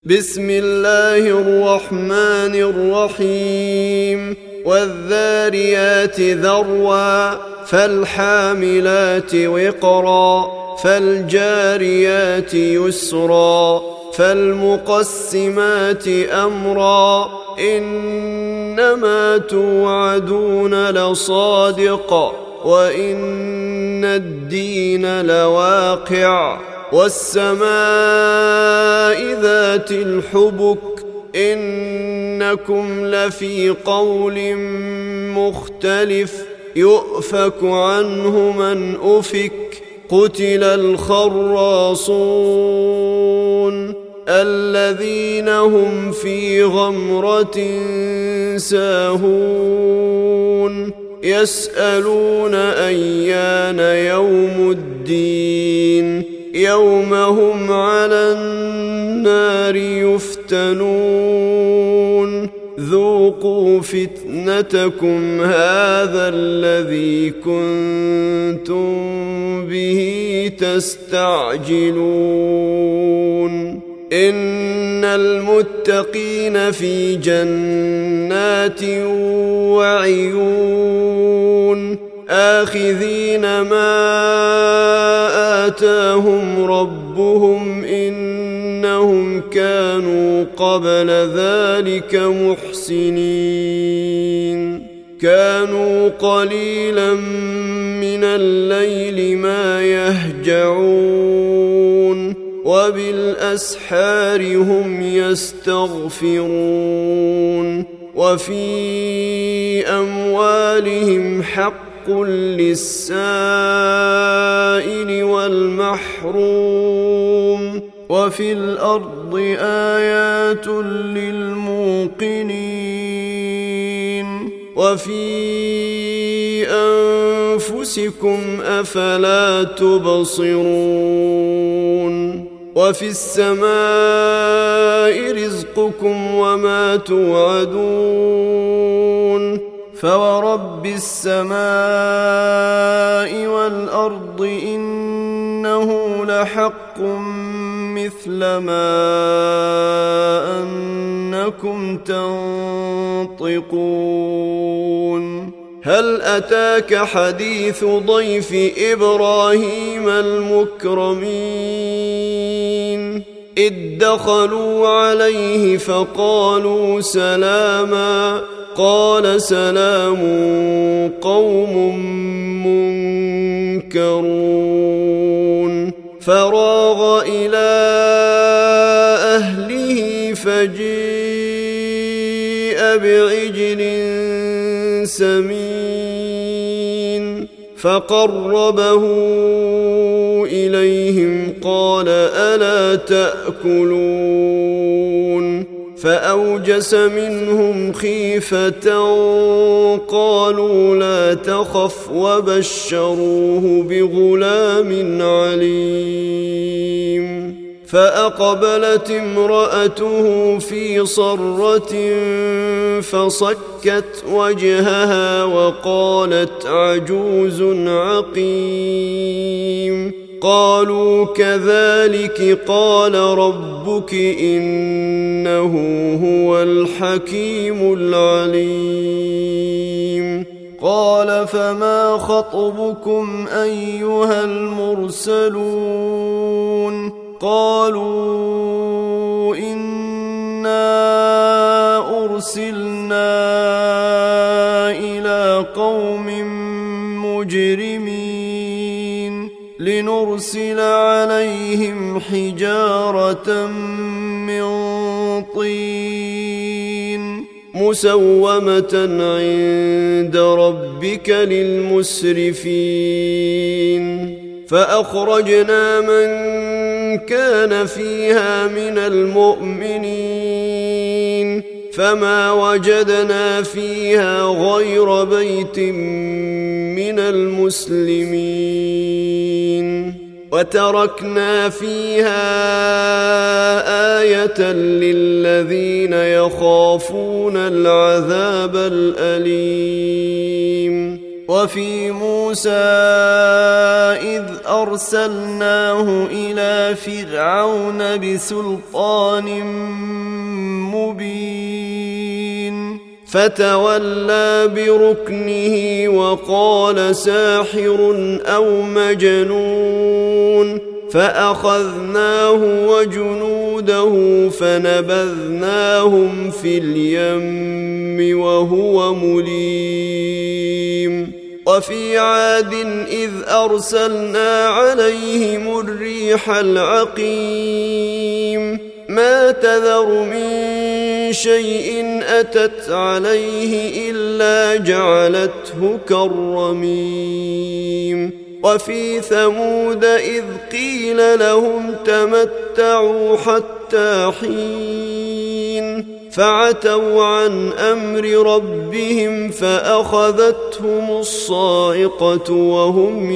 بسم الله الرحمن الرحيم والذاريات ذروا فالحاملات وقرا فالجاريات يسرا فالمقسمات أمرا إنما توعدون لصادق وإن الدين لواقع والسماء ذات الحبك إنكم لفي قول مختلف يؤفك عنه من أفك قتل الخراصون الذين هم في غمرة ساهون يسألون أيان يوم الدين يوم هم على النار يفتنون ذوقوا فتنتكم هذا الذي كنتم به تستعجلون إن المتقين في جنات وعيون آخذين ما آتاهم ربهم إنهم كانوا قبل ذلك محسنين كانوا قليلا من الليل ما يهجعون وبالأسحار هم يستغفرون وفي أموالهم حق للسائل والمحروم وفي الأرض آيات للموقنين وفي أنفسكم أفلا تبصرون وفي السماء رزقكم وما توعدون فورب السماء والأرض إنه لحق مثل ما أنكم تنطقون هل أتاك حديث ضيف إبراهيم المكرمين إذ دخلوا عليه فقالوا سلاما قال سلام قوم منكرون فراغ إلى أهله فجيء بعجل سمين فقربه إليهم قال ألا تأكلون فأوجس منهم خيفة قالوا لا تخف وبشروه بغلام عليم فأقبلت امرأته في صرة فصكت وجهها وقالت عجوز عقيم قالوا كذلك قال ربك إنه هو الحكيم العليم قال فما خطبكم أيها المرسلون قالوا إنا أرسلنا إلى قوم مجرمين لنرسل عليهم حجارة من طين مسومة عند ربك للمسرفين فأخرجنا من كان فيها من المؤمنين فما وجدنا فيها غير بيت من المسلمين وتركنا فيها آية للذين يخافون العذاب الأليم وفي موسى إذ أرسلناه إلى فرعون بسلطان مبين فتولى بركنه وقال ساحر أو مجنون فأخذناه وجنوده فنبذناهم في اليم وهو مليم وفي عاد إذ أرسلنا عليهم الريح العقيم ما تذر من شيء أتت عليه إلا جعلته كالرميم وفي ثمود إذ قيل لهم تمتعوا حتى حين فعتوا عن أمر ربهم فأخذتهم الصاعقة وهم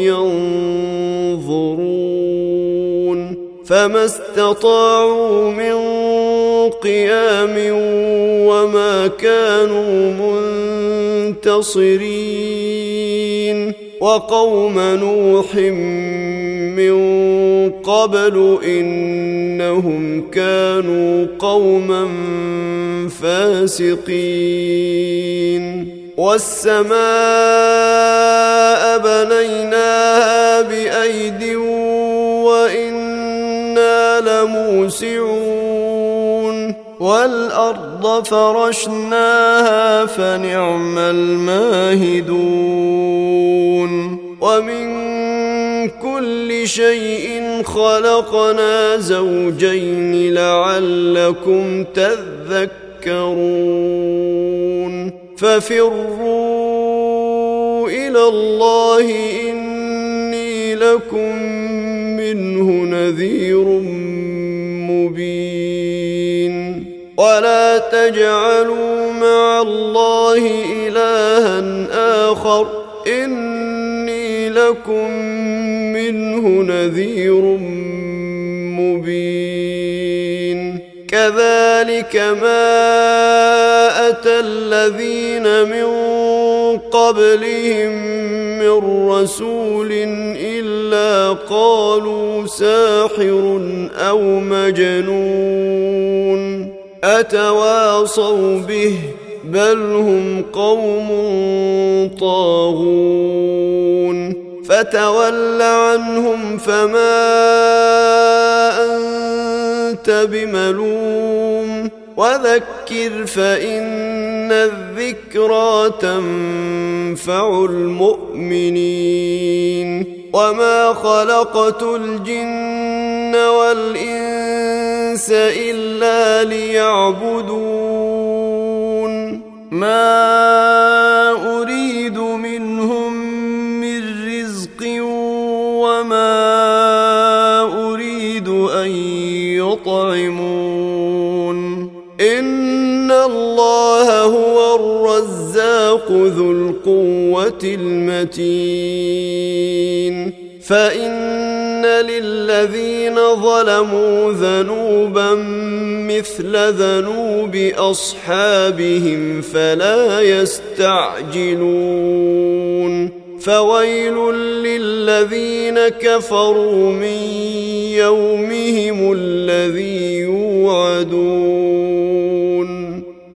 ينظرون فما استطاعوا من قيام وما كانوا منتصرين وقوم نوح من قبل إنهم كانوا قوما فاسقين والسماء بنيناها بأيد وإنا لموسعون والأرض فرشناها فنعم الماهدون ومن كل شيء خلقنا زوجين لعلكم تذكرون ففروا إلى الله إني لكم منه نذير مبين ولا تجعلوا مع الله إلها آخر إني لكم منه نذير مبين كذلك ما أتى الذين من قبلهم من رسول إلا قالوا ساحر أو مجنون أتواصوا به بل هم قوم طاغون فتول عنهم فما أنت بملوم وذكر فإن الذكرى تنفع المؤمنين وما خلقت الجن والإنس إلا ليعبدون ما أريد منهم من رزق وما أريد أن يطعمون إن الله هو الرزاق ذو القوة المتين فإن للذين ظلموا ذنوبا مثل ذنوب أصحابهم فلا يستعجلون فويل للذين كفروا من يومهم الذي يوعدون